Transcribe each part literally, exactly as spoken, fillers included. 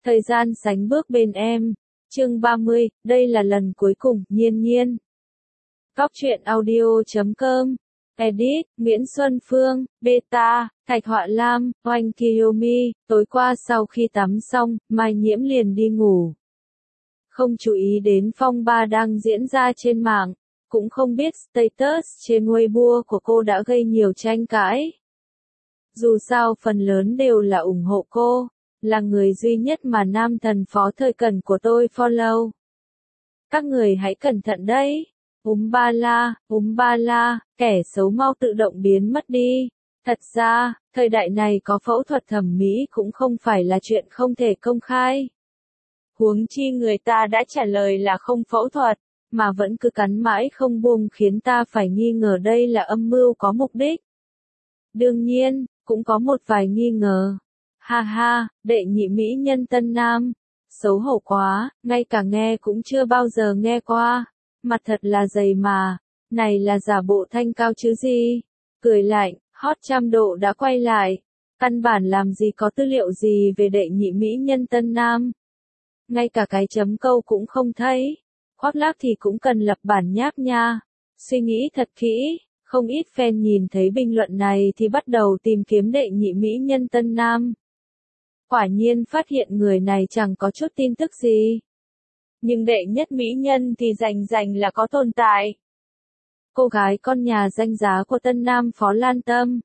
Thời gian sánh bước bên em. Chương ba mươi, đây là lần cuối cùng, Nhiên Nhiên. Góc truyện audio chấm com. Edit, Nguyễn Xuân Phương, Beta, Thạch Họa Lam, Oanh Kiyomi. Tối qua sau khi tắm xong, Mai Nhiễm liền đi ngủ. Không chú ý đến phong ba đang diễn ra trên mạng, cũng không biết status trên Weibo của cô đã gây nhiều tranh cãi. Dù sao phần lớn đều là ủng hộ cô, là người duy nhất mà nam thần phó thời cần của tôi follow. Các người hãy cẩn thận đấy. Úm ba la, úm ba la, kẻ xấu mau tự động biến mất đi. Thật ra, thời đại này có phẫu thuật thẩm mỹ cũng không phải là chuyện không thể công khai. Huống chi người ta đã trả lời là không phẫu thuật, mà vẫn cứ cắn mãi không buông khiến ta phải nghi ngờ đây là âm mưu có mục đích. Đương nhiên, cũng có một vài nghi ngờ. Ha ha, đệ nhị mỹ nhân Tân Nam. Xấu hổ quá, ngay cả nghe cũng chưa bao giờ nghe qua. Mặt thật là dày mà, này là giả bộ thanh cao chứ gì. Cười lạnh, hot trăm độ đã quay lại. Căn bản làm gì có tư liệu gì về đệ nhị mỹ nhân Tân Nam. Ngay cả cái chấm câu cũng không thấy. Khoác lác thì cũng cần lập bản nháp nha. Suy nghĩ thật kỹ, không ít fan nhìn thấy bình luận này thì bắt đầu tìm kiếm đệ nhị mỹ nhân Tân Nam. Quả nhiên phát hiện người này chẳng có chút tin tức gì. Nhưng đệ nhất mỹ nhân thì rành rành là có tồn tại. Cô gái con nhà danh giá của Tân Nam Phó Lan Tâm.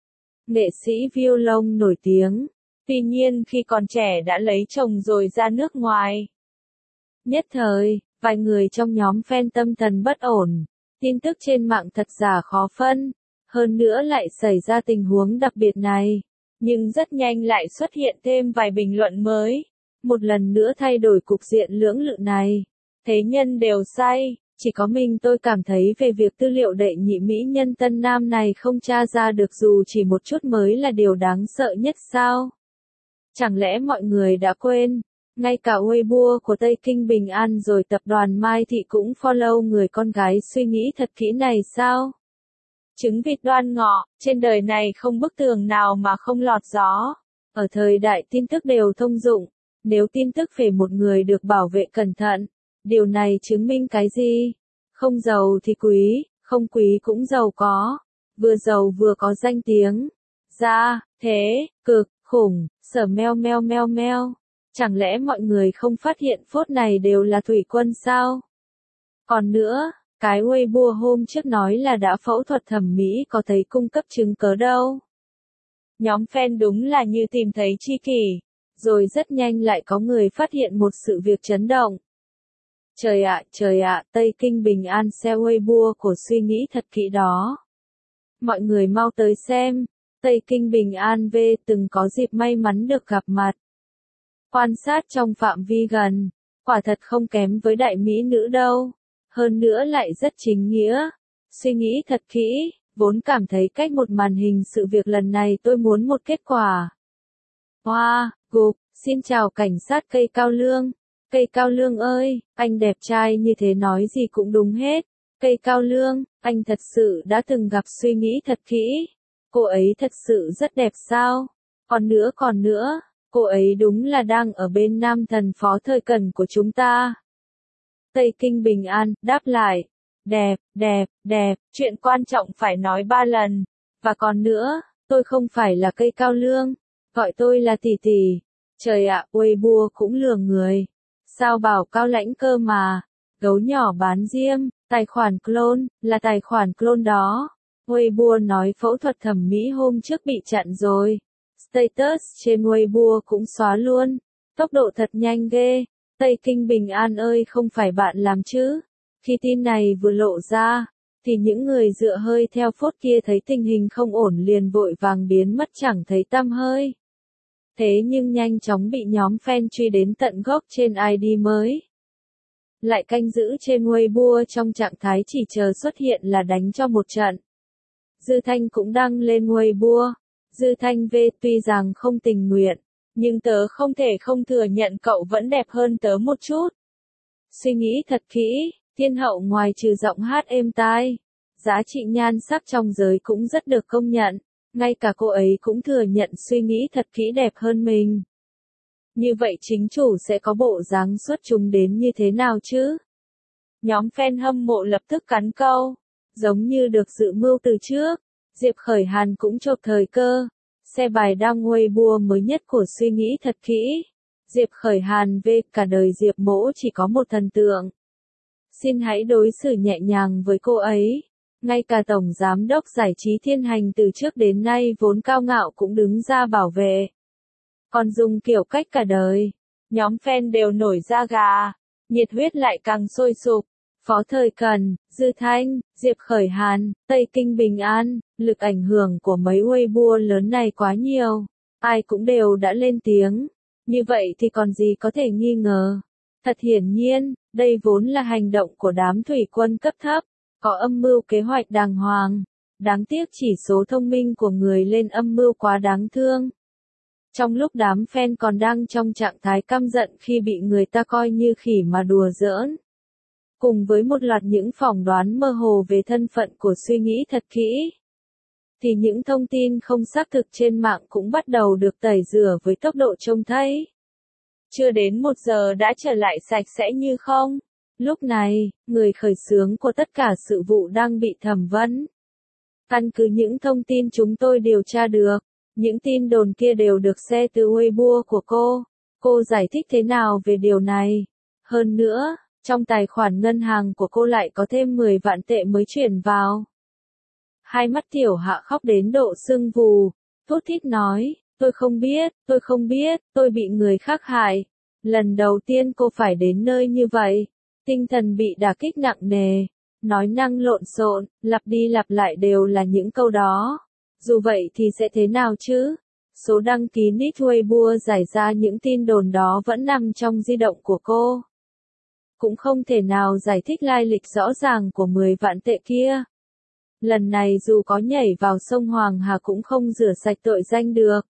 Nghệ sĩ violon nổi tiếng. Tuy nhiên khi còn trẻ đã lấy chồng rồi ra nước ngoài. Nhất thời, vài người trong nhóm fan tâm thần bất ổn. Tin tức trên mạng thật giả khó phân. Hơn nữa lại xảy ra tình huống đặc biệt này. Nhưng rất nhanh lại xuất hiện thêm vài bình luận mới. Một lần nữa thay đổi cục diện lưỡng lự này. Thế nhân đều say, chỉ có mình tôi cảm thấy về việc tư liệu đệ nhị mỹ nhân Tân Nam này không tra ra được dù chỉ một chút mới là điều đáng sợ nhất sao? Chẳng lẽ mọi người đã quên? Ngay cả Weibo của Tây Kinh Bình An rồi tập đoàn Mai Thị cũng follow người con gái suy nghĩ thật kỹ này sao? Trứng vịt đoan ngọ, trên đời này không bức tường nào mà không lọt gió. Ở thời đại tin tức đều thông dụng, nếu tin tức về một người được bảo vệ cẩn thận, điều này chứng minh cái gì? Không giàu thì quý, không quý cũng giàu có. Vừa giàu vừa có danh tiếng. Ra, thế, cực, khủng, sở meo meo meo meo. Chẳng lẽ mọi người không phát hiện phốt này đều là thủy quân sao? Còn nữa, cái Weibo hôm trước nói là đã phẫu thuật thẩm mỹ có thấy cung cấp chứng cớ đâu. Nhóm fan đúng là như tìm thấy tri kỷ. Rồi rất nhanh lại có người phát hiện một sự việc chấn động. Trời ạ, trời ạ, Tây Kinh Bình An share Weibo của suy nghĩ thật kỹ đó. Mọi người mau tới xem. Tây Kinh Bình An V từng có dịp may mắn được gặp mặt. Quan sát trong phạm vi gần, quả thật không kém với đại mỹ nữ đâu. Hơn nữa lại rất chính nghĩa. Suy nghĩ thật kỹ, vốn cảm thấy cách một màn hình sự việc lần này tôi muốn một kết quả. Hoa, wow, gục, xin chào cảnh sát cây cao lương. Cây cao lương ơi, anh đẹp trai như thế nói gì cũng đúng hết. Cây cao lương, anh thật sự đã từng gặp suy nghĩ thật kỹ. Cô ấy thật sự rất đẹp sao? Còn nữa còn nữa, cô ấy đúng là đang ở bên nam thần phó thời cần của chúng ta. Tây Kinh Bình An, đáp lại. Đẹp, đẹp, đẹp, chuyện quan trọng phải nói ba lần. Và còn nữa, tôi không phải là cây cao lương. Gọi tôi là tỷ tỷ. Trời ạ, Weibo cũng lừa người. Sao bảo cao lãnh cơ mà. Gấu nhỏ bán diêm, tài khoản clone, là tài khoản clone đó. Weibo nói phẫu thuật thẩm mỹ hôm trước bị chặn rồi. Status trên Weibo cũng xóa luôn. Tốc độ thật nhanh ghê. Tây Kinh Bình An ơi không phải bạn làm chứ. Khi tin này vừa lộ ra, thì những người dựa hơi theo phốt kia thấy tình hình không ổn liền vội vàng biến mất chẳng thấy tăm hơi. Thế nhưng nhanh chóng bị nhóm fan truy đến tận gốc trên i đê mới. Lại canh giữ trên Weibo trong trạng thái chỉ chờ xuất hiện là đánh cho một trận. Dư Thanh cũng đăng lên Weibo. Dư Thanh V tuy rằng không tình nguyện, nhưng tớ không thể không thừa nhận cậu vẫn đẹp hơn tớ một chút. Suy nghĩ thật kỹ, thiên hậu ngoài trừ giọng hát êm tai, giá trị nhan sắc trong giới cũng rất được công nhận. Ngay cả cô ấy cũng thừa nhận suy nghĩ thật kỹ đẹp hơn mình. Như vậy chính chủ sẽ có bộ dáng xuất chúng đến như thế nào chứ? Nhóm fan hâm mộ lập tức cắn câu. Giống như được dự mưu từ trước, Diệp Khởi Hàn cũng chộp thời cơ. Xe bài đăng Weibo mới nhất của suy nghĩ thật kỹ. Diệp Khởi Hàn về cả đời Diệp mỗ chỉ có một thần tượng. Xin hãy đối xử nhẹ nhàng với cô ấy. Ngay cả Tổng Giám đốc Giải trí Thiên Hành từ trước đến nay vốn cao ngạo cũng đứng ra bảo vệ. Còn dùng kiểu cách cả đời. Nhóm fan đều nổi da gà. Nhiệt huyết lại càng sôi sục. Phó Thời Cần, Dư Thanh, Diệp Khởi Hàn, Tây Kinh Bình An, lực ảnh hưởng của mấy Weibo lớn này quá nhiều. Ai cũng đều đã lên tiếng. Như vậy thì còn gì có thể nghi ngờ. Thật hiển nhiên, đây vốn là hành động của đám thủy quân cấp thấp, có âm mưu kế hoạch đàng hoàng. Đáng tiếc chỉ số thông minh của người lên âm mưu quá đáng thương. Trong lúc đám fan còn đang trong trạng thái căm giận khi bị người ta coi như khỉ mà đùa giỡn. Cùng với một loạt những phỏng đoán mơ hồ về thân phận của suy nghĩ thật kỹ. Thì những thông tin không xác thực trên mạng cũng bắt đầu được tẩy rửa với tốc độ trông thấy. Chưa đến một giờ đã trở lại sạch sẽ như không. Lúc này, người khởi xướng của tất cả sự vụ đang bị thẩm vấn. Căn cứ những thông tin chúng tôi điều tra được, những tin đồn kia đều được share từ Weibo của cô. Cô giải thích thế nào về điều này? Hơn nữa, trong tài khoản ngân hàng của cô lại có thêm mười vạn tệ mới chuyển vào. Hai mắt Tiểu Hạ khóc đến độ sưng vù, thút thít nói, tôi không biết, tôi không biết, tôi bị người khác hại. Lần đầu tiên cô phải đến nơi như vậy, tinh thần bị đả kích nặng nề, nói năng lộn xộn, lặp đi lặp lại đều là những câu đó. Dù vậy thì sẽ thế nào chứ? Số đăng ký nick Weibo giải ra những tin đồn đó vẫn nằm trong di động của cô. Cũng không thể nào giải thích lai lịch rõ ràng của mười vạn tệ kia. Lần này dù có nhảy vào sông Hoàng Hà cũng không rửa sạch tội danh được.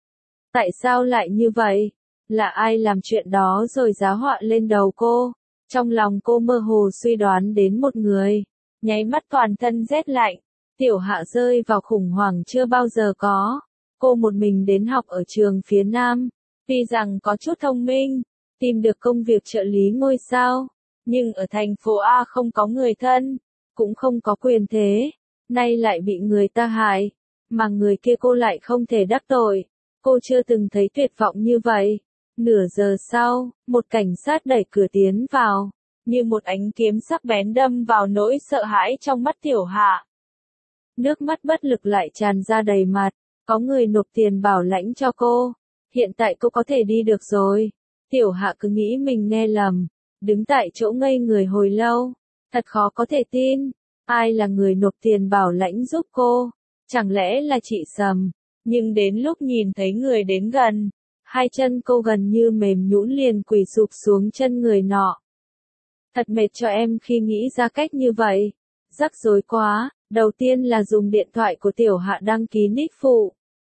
Tại sao lại như vậy? Là ai làm chuyện đó rồi giá họa lên đầu cô? Trong lòng cô mơ hồ suy đoán đến một người. Nháy mắt toàn thân rét lạnh. Tiểu Hạ rơi vào khủng hoảng chưa bao giờ có. Cô một mình đến học ở trường phía Nam. Tuy rằng có chút thông minh, tìm được công việc trợ lý ngôi sao. Nhưng ở thành phố A không có người thân, cũng không có quyền thế. Nay lại bị người ta hại. Mà người kia cô lại không thể đắc tội. Cô chưa từng thấy tuyệt vọng như vậy. Nửa giờ sau, một cảnh sát đẩy cửa tiến vào. Như một ánh kiếm sắc bén đâm vào nỗi sợ hãi trong mắt Tiểu Hạ. Nước mắt bất lực lại tràn ra đầy mặt. Có người nộp tiền bảo lãnh cho cô. Hiện tại cô có thể đi được rồi. Tiểu Hạ cứ nghĩ mình nghe lầm. Đứng tại chỗ ngây người hồi lâu. Thật khó có thể tin. Ai là người nộp tiền bảo lãnh giúp cô? Chẳng lẽ là chị Sầm? Nhưng đến lúc nhìn thấy người đến gần, hai chân cô gần như mềm nhũn liền quỳ sụp xuống chân người nọ. Thật mệt cho em khi nghĩ ra cách như vậy. Rắc rối quá, đầu tiên là dùng điện thoại của Tiểu Hạ đăng ký nick phụ.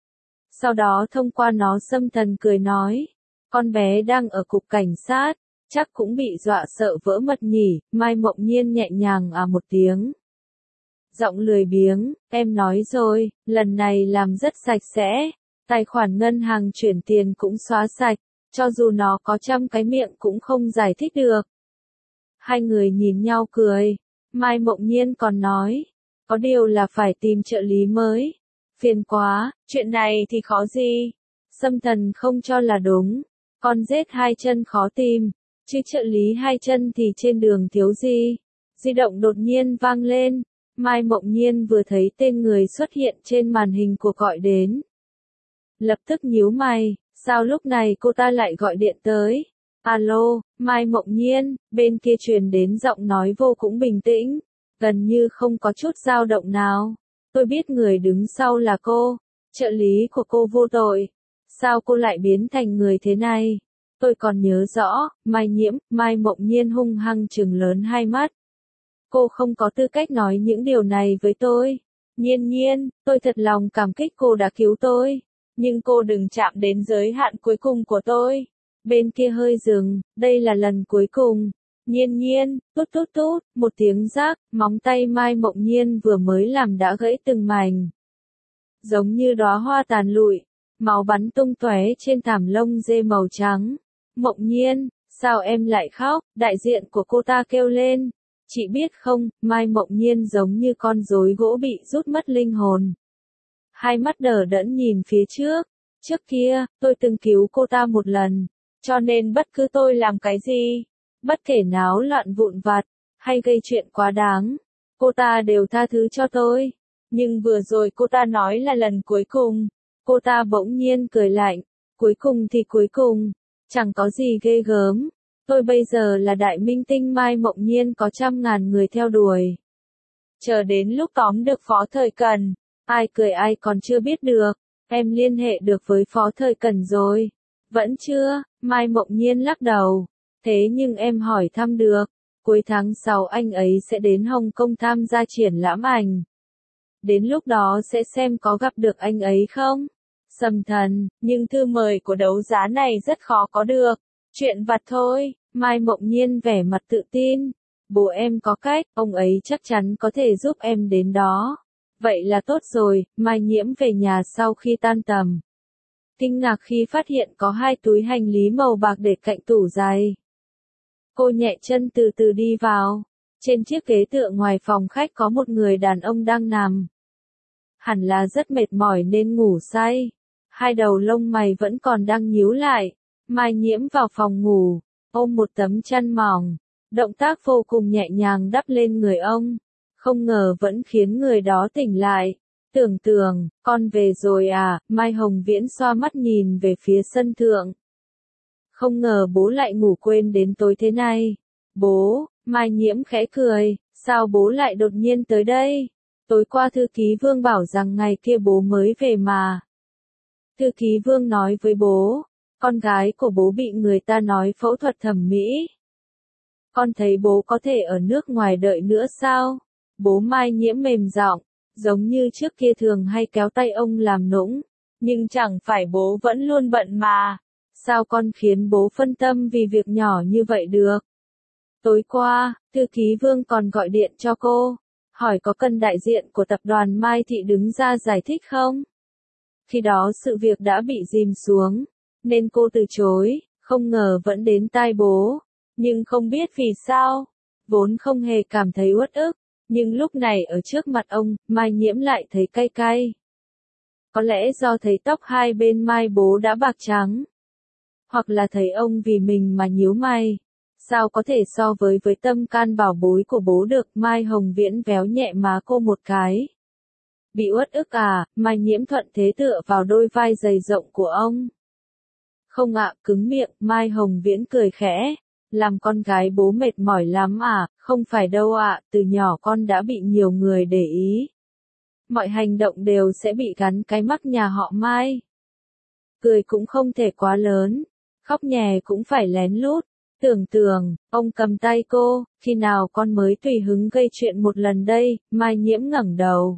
Sau đó thông qua nó Xâm Thần cười nói, con bé đang ở cục cảnh sát, chắc cũng bị dọa sợ vỡ mật nhỉ. Mai Mộng Nhiên nhẹ nhàng à một tiếng. Giọng lười biếng, em nói rồi, lần này làm rất sạch sẽ, tài khoản ngân hàng chuyển tiền cũng xóa sạch, cho dù nó có trăm cái miệng cũng không giải thích được. Hai người nhìn nhau cười, Mai Mộng Nhiên còn nói, có điều là phải tìm trợ lý mới. Phiền quá, chuyện này thì khó gì. Xâm Thần không cho là đúng, con rết hai chân khó tìm, chứ trợ lý hai chân thì trên đường thiếu gì. Di động đột nhiên vang lên. Mai Mộng Nhiên vừa thấy tên người xuất hiện trên màn hình cuộc gọi đến. Lập tức nhíu mày, sao lúc này cô ta lại gọi điện tới? Alo, Mai Mộng Nhiên, bên kia truyền đến giọng nói vô cùng bình tĩnh, gần như không có chút dao động nào. Tôi biết người đứng sau là cô, trợ lý của cô vô tội. Sao cô lại biến thành người thế này? Tôi còn nhớ rõ, Mai Nhiễm, Mai Mộng Nhiên hung hăng trừng lớn hai mắt. Cô không có tư cách nói những điều này với tôi. Nhiên Nhiên, tôi thật lòng cảm kích cô đã cứu tôi. Nhưng cô đừng chạm đến giới hạn cuối cùng của tôi. Bên kia hơi dừng, đây là lần cuối cùng. Nhiên Nhiên, tút tút tút, một tiếng rác, móng tay Mai Mộng Nhiên vừa mới làm đã gãy từng mảnh. Giống như đóa hoa tàn lụi, máu bắn tung tóe trên thảm lông dê màu trắng. Mộng Nhiên, sao em lại khóc? Đại diện của cô ta kêu lên. Chị biết không, Mai Mộng Nhiên giống như con rối gỗ bị rút mất linh hồn. Hai mắt đờ đẫn nhìn phía trước. Trước kia, tôi từng cứu cô ta một lần. Cho nên bất cứ tôi làm cái gì, bất kể náo loạn vụn vặt, hay gây chuyện quá đáng, cô ta đều tha thứ cho tôi. Nhưng vừa rồi cô ta nói là lần cuối cùng. Cô ta bỗng nhiên cười lạnh. Cuối cùng thì cuối cùng. Chẳng có gì ghê gớm. Tôi bây giờ là đại minh tinh Mai Mộng Nhiên có trăm ngàn người theo đuổi. Chờ đến lúc tóm được Phó Thời Cần. Ai cười ai còn chưa biết được. Em liên hệ được với Phó Thời Cần rồi. Vẫn chưa, Mai Mộng Nhiên lắc đầu. Thế nhưng em hỏi thăm được. Cuối tháng sáu anh ấy sẽ đến Hồng Kông tham gia triển lãm ảnh. Đến lúc đó sẽ xem có gặp được anh ấy không? Sầm Thần, nhưng thư mời của đấu giá này rất khó có được. Chuyện vặt thôi, Mai Mộng Nhiên vẻ mặt tự tin. Bố em có cách, ông ấy chắc chắn có thể giúp em đến đó. Vậy là tốt rồi, Mai Nhiễm về nhà sau khi tan tầm. Kinh ngạc khi phát hiện có hai túi hành lý màu bạc để cạnh tủ giày. Cô nhẹ chân từ từ đi vào. Trên chiếc ghế tựa ngoài phòng khách có một người đàn ông đang nằm. Hẳn là rất mệt mỏi nên ngủ say. Hai đầu lông mày vẫn còn đang nhíu lại. Mai Nhiễm vào phòng ngủ, ôm một tấm chăn mỏng. Động tác vô cùng nhẹ nhàng đắp lên người ông. Không ngờ vẫn khiến người đó tỉnh lại. Tưởng Tường, con về rồi à? Mai Hồng Viễn xoa mắt nhìn về phía sân thượng. Không ngờ bố lại ngủ quên đến tối thế này. Bố, Mai Nhiễm khẽ cười, sao bố lại đột nhiên tới đây? Tối qua thư ký Vương bảo rằng ngày kia bố mới về mà. Thư ký Vương nói với bố, con gái của bố bị người ta nói phẫu thuật thẩm mỹ. Con thấy bố có thể ở nước ngoài đợi nữa sao? Bố Mai Nhiễm mềm giọng, giống như trước kia thường hay kéo tay ông làm nũng. Nhưng chẳng phải bố vẫn luôn bận mà. Sao con khiến bố phân tâm vì việc nhỏ như vậy được? Tối qua, thư ký Vương còn gọi điện cho cô, hỏi có cần đại diện của tập đoàn Mai Thị đứng ra giải thích không? Khi đó sự việc đã bị dìm xuống, nên cô từ chối, không ngờ vẫn đến tai bố. Nhưng không biết vì sao, vốn không hề cảm thấy uất ức, nhưng lúc này ở trước mặt ông, Mai Nhiễm lại thấy cay cay. Có lẽ do thấy tóc hai bên mai bố đã bạc trắng. Hoặc là thấy ông vì mình mà nhíu mày. Sao có thể so với với tâm can bảo bối của bố được? Mai Hồng Viễn véo nhẹ má cô một cái. Bị uất ức à? Mai Nhiễm thuận thế tựa vào đôi vai dày rộng của ông. Không ạ, cứng miệng. Mai Hồng Viễn cười khẽ. Làm con gái bố mệt mỏi lắm à? Không phải đâu ạ, từ nhỏ con đã bị nhiều người để ý. Mọi hành động đều sẽ bị gắn cái mác nhà họ Mai. Cười cũng không thể quá lớn, khóc nhè cũng phải lén lút. Tưởng Tường, ông cầm tay cô, khi nào con mới tùy hứng gây chuyện một lần đây? Mai Nhiễm ngẩng đầu.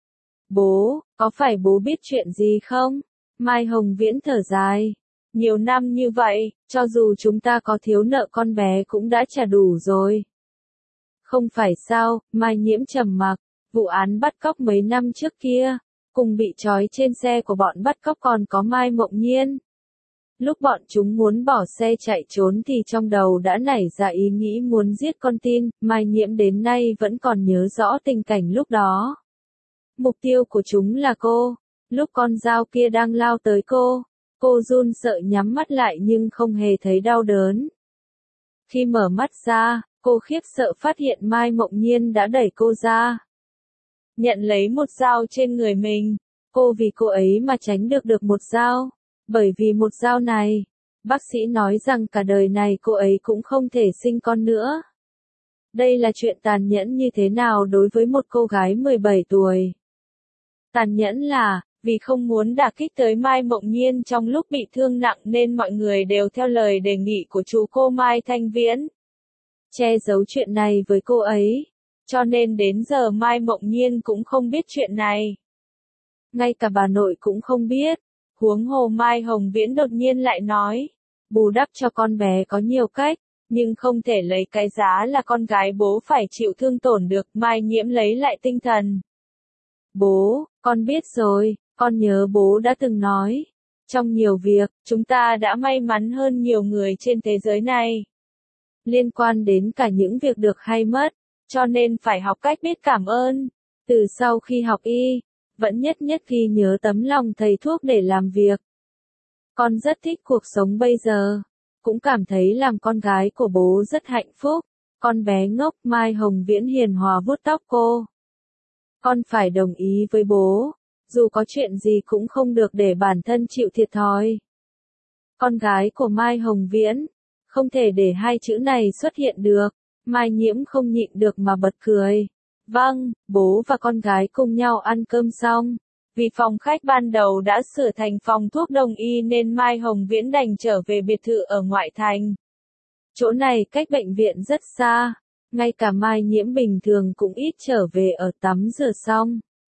Bố, có phải bố biết chuyện gì không? Mai Hồng Viễn thở dài. Nhiều năm như vậy, cho dù chúng ta có thiếu nợ con bé cũng đã trả đủ rồi. Không phải sao? Mai Nhiễm trầm mặc. Vụ án bắt cóc mấy năm trước kia, cùng bị trói trên xe của bọn bắt cóc còn có Mai Mộng Nhiên. Lúc bọn chúng muốn bỏ xe chạy trốn thì trong đầu đã nảy ra ý nghĩ muốn giết con tin. Mai Nhiễm đến nay vẫn còn nhớ rõ tình cảnh lúc đó. Mục tiêu của chúng là cô. Lúc con dao kia đang lao tới cô, cô run sợ nhắm mắt lại nhưng không hề thấy đau đớn. Khi mở mắt ra, cô khiếp sợ phát hiện Mai Mộng Nhiên đã đẩy cô ra. Nhận lấy một dao trên người mình. Cô vì cô ấy mà tránh được được một dao. Bởi vì một dao này, bác sĩ nói rằng cả đời này cô ấy cũng không thể sinh con nữa. Đây là chuyện tàn nhẫn như thế nào đối với một cô gái mười bảy tuổi? Tàn nhẫn là, vì không muốn đả kích tới Mai Mộng Nhiên trong lúc bị thương nặng nên mọi người đều theo lời đề nghị của chú cô Mai Thanh Viễn. Che giấu chuyện này với cô ấy. Cho nên đến giờ Mai Mộng Nhiên cũng không biết chuyện này. Ngay cả bà nội cũng không biết. Huống hồ Mai Hồng Viễn đột nhiên lại nói. Bù đắp cho con bé có nhiều cách, nhưng không thể lấy cái giá là con gái bố phải chịu thương tổn được. Mai Nhiễm lấy lại tinh thần. Bố, con biết rồi, con nhớ bố đã từng nói. Trong nhiều việc, chúng ta đã may mắn hơn nhiều người trên thế giới này. Liên quan đến cả những việc được hay mất, cho nên phải học cách biết cảm ơn. Từ sau khi học y, vẫn nhất nhất ghi nhớ tấm lòng thầy thuốc để làm việc. Con rất thích cuộc sống bây giờ. Cũng cảm thấy làm con gái của bố rất hạnh phúc. Con bé ngốc Mai Hồng Viễn hiền hòa vuốt tóc cô. Con phải đồng ý với bố. Dù có chuyện gì cũng không được để bản thân chịu thiệt thòi. Con gái của Mai Hồng Viễn. Không thể để hai chữ này xuất hiện được. Mai Nhiễm không nhịn được mà bật cười. Vâng, bố và con gái cùng nhau ăn cơm xong. Vì phòng khách ban đầu đã sửa thành phòng thuốc đông y nên Mai Hồng Viễn đành trở về biệt thự ở ngoại thành. Chỗ này cách bệnh viện rất xa. Ngay cả Mai Nhiễm bình thường cũng ít trở về ở tắm rửa xong.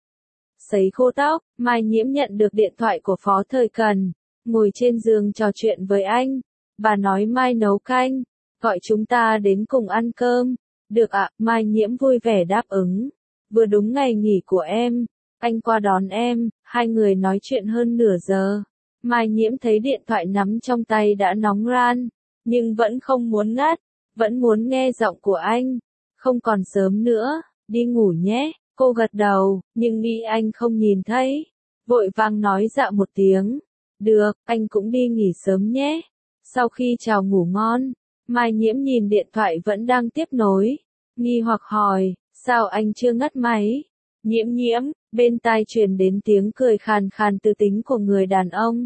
Sấy khô tóc, Mai Nhiễm nhận được điện thoại của Phó Thời Cần. Ngồi trên giường trò chuyện với anh. Bà nói Mai nấu canh. Gọi chúng ta đến cùng ăn cơm. Được ạ, Mai Nhiễm vui vẻ đáp ứng. Vừa đúng ngày nghỉ của em. Anh qua đón em, hai người nói chuyện hơn nửa giờ. Mai Nhiễm thấy điện thoại nắm trong tay đã nóng ran. Nhưng vẫn không muốn ngắt. Vẫn muốn nghe giọng của anh. Không còn sớm nữa, đi ngủ nhé. Cô gật đầu, nhưng nghĩ anh không nhìn thấy. Vội vàng nói dạ một tiếng. Được, anh cũng đi nghỉ sớm nhé. Sau khi chào ngủ ngon, Mai Nhiễm nhìn điện thoại vẫn đang tiếp nối. Nghi hoặc hỏi, sao anh chưa ngắt máy? Nhiễm nhiễm, bên tai truyền đến tiếng cười khàn khàn từ tính của người đàn ông.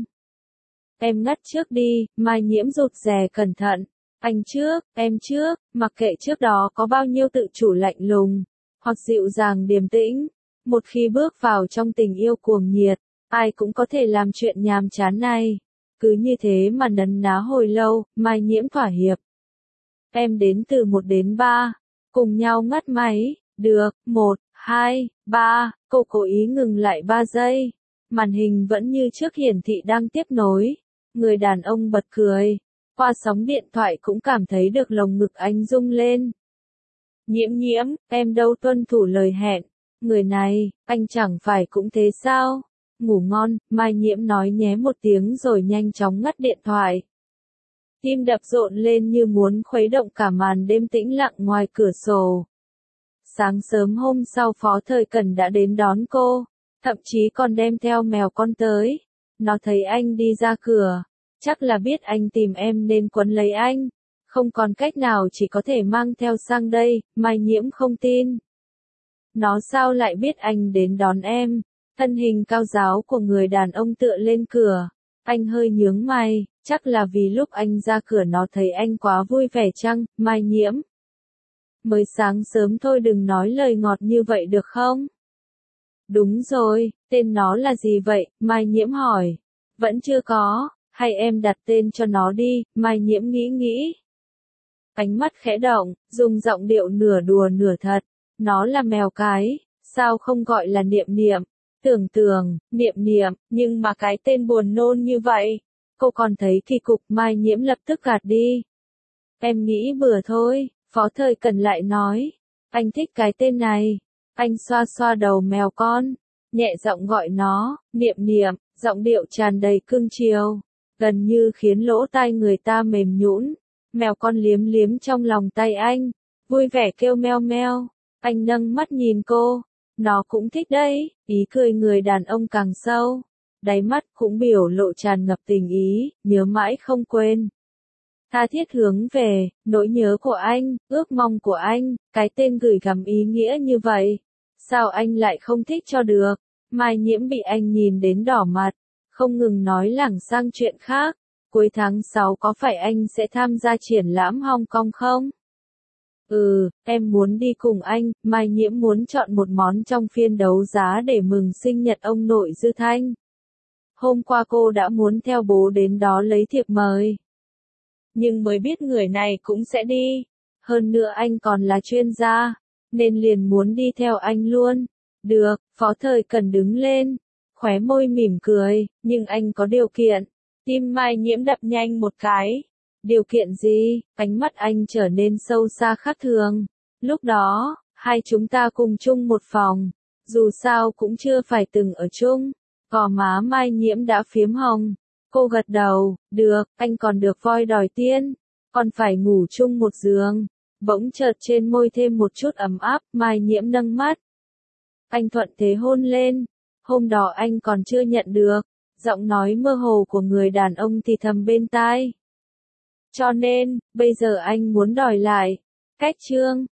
Em ngắt trước đi, Mai Nhiễm rụt rè cẩn thận. Anh trước, em trước, mặc kệ trước đó có bao nhiêu tự chủ lạnh lùng, hoặc dịu dàng điềm tĩnh. Một khi bước vào trong tình yêu cuồng nhiệt, ai cũng có thể làm chuyện nhàm chán này. Cứ như thế mà nấn ná hồi lâu, Mai Nhiễm thỏa hiệp. Em đếm từ một đến ba, cùng nhau ngắt máy. Được, một, hai, ba, cô cố ý ngừng lại ba giây. Màn hình vẫn như trước hiển thị đang tiếp nối. Người đàn ông bật cười. Qua sóng điện thoại cũng cảm thấy được lồng ngực anh rung lên. Nhiễm nhiễm, em đâu tuân thủ lời hẹn. Người này, anh chẳng phải cũng thế sao? Ngủ ngon, Mai Nhiễm nói nhé một tiếng rồi nhanh chóng ngắt điện thoại. Tim đập rộn lên như muốn khuấy động cả màn đêm tĩnh lặng ngoài cửa sổ. Sáng sớm hôm sau Phó Thời Cần đã đến đón cô, thậm chí còn đem theo mèo con tới. Nó thấy anh đi ra cửa, chắc là biết anh tìm em nên quấn lấy anh. Không còn cách nào chỉ có thể mang theo sang đây, Mai Nhiễm không tin. Nó sao lại biết anh đến đón em? Thân hình cao ráo của người đàn ông tựa lên cửa. Anh hơi nhướng mày, chắc là vì lúc anh ra cửa nó thấy anh quá vui vẻ chăng, Mai Nhiễm? Mới sáng sớm thôi đừng nói lời ngọt như vậy được không? Đúng rồi, tên nó là gì vậy? Mai Nhiễm hỏi. Vẫn chưa có, hay em đặt tên cho nó đi, Mai Nhiễm nghĩ nghĩ. Ánh mắt khẽ động, dùng giọng điệu nửa đùa nửa thật. Nó là mèo cái, sao không gọi là Niệm Niệm? Tưởng Tưởng, Niệm Niệm, nhưng mà cái tên buồn nôn như vậy. Cô còn thấy kỳ cục, Mai Nhiễm lập tức gạt đi. Em nghĩ bừa thôi, Phó Thời Cần lại nói. Anh thích cái tên này. Anh xoa xoa đầu mèo con, nhẹ giọng gọi nó, Niệm Niệm, giọng điệu tràn đầy cưng chiều, gần như khiến lỗ tai người ta mềm nhũn. Mèo con liếm liếm trong lòng tay anh, vui vẻ kêu meo meo. Anh nâng mắt nhìn cô, nó cũng thích đấy, ý cười người đàn ông càng sâu. Đáy mắt cũng biểu lộ tràn ngập tình ý, nhớ mãi không quên. Tha thiết hướng về, nỗi nhớ của anh, ước mong của anh, cái tên gửi gắm ý nghĩa như vậy. Sao anh lại không thích cho được? Mai Nhiễm bị anh nhìn đến đỏ mặt, không ngừng nói lảng sang chuyện khác. Cuối tháng sáu có phải anh sẽ tham gia triển lãm Hong Kong không? Ừ, em muốn đi cùng anh. Mai Nhiễm muốn chọn một món trong phiên đấu giá để mừng sinh nhật ông nội Dư Thanh. Hôm qua cô đã muốn theo bố đến đó lấy thiệp mời. Nhưng mới biết người này cũng sẽ đi. Hơn nữa anh còn là chuyên gia, nên liền muốn đi theo anh luôn. Được, Phó Thời Cần đứng lên, khóe môi mỉm cười, nhưng anh có điều kiện. Tim Mai Nhiễm đập nhanh một cái. Điều kiện gì? Ánh mắt anh trở nên sâu xa khác thường. Lúc đó, hai chúng ta cùng chung một phòng. Dù sao cũng chưa phải từng ở chung. Gò má Mai Nhiễm đã phiếm hồng. Cô gật đầu, được, anh còn được voi đòi tiên, còn phải ngủ chung một giường. Bỗng chợt trên môi thêm một chút ấm áp, Mai Nhiễm nâng mắt. Anh thuận thế hôn lên, hôm đó anh còn chưa nhận được, giọng nói mơ hồ của người đàn ông thì thầm bên tai. Cho nên, bây giờ anh muốn đòi lại. Cách chương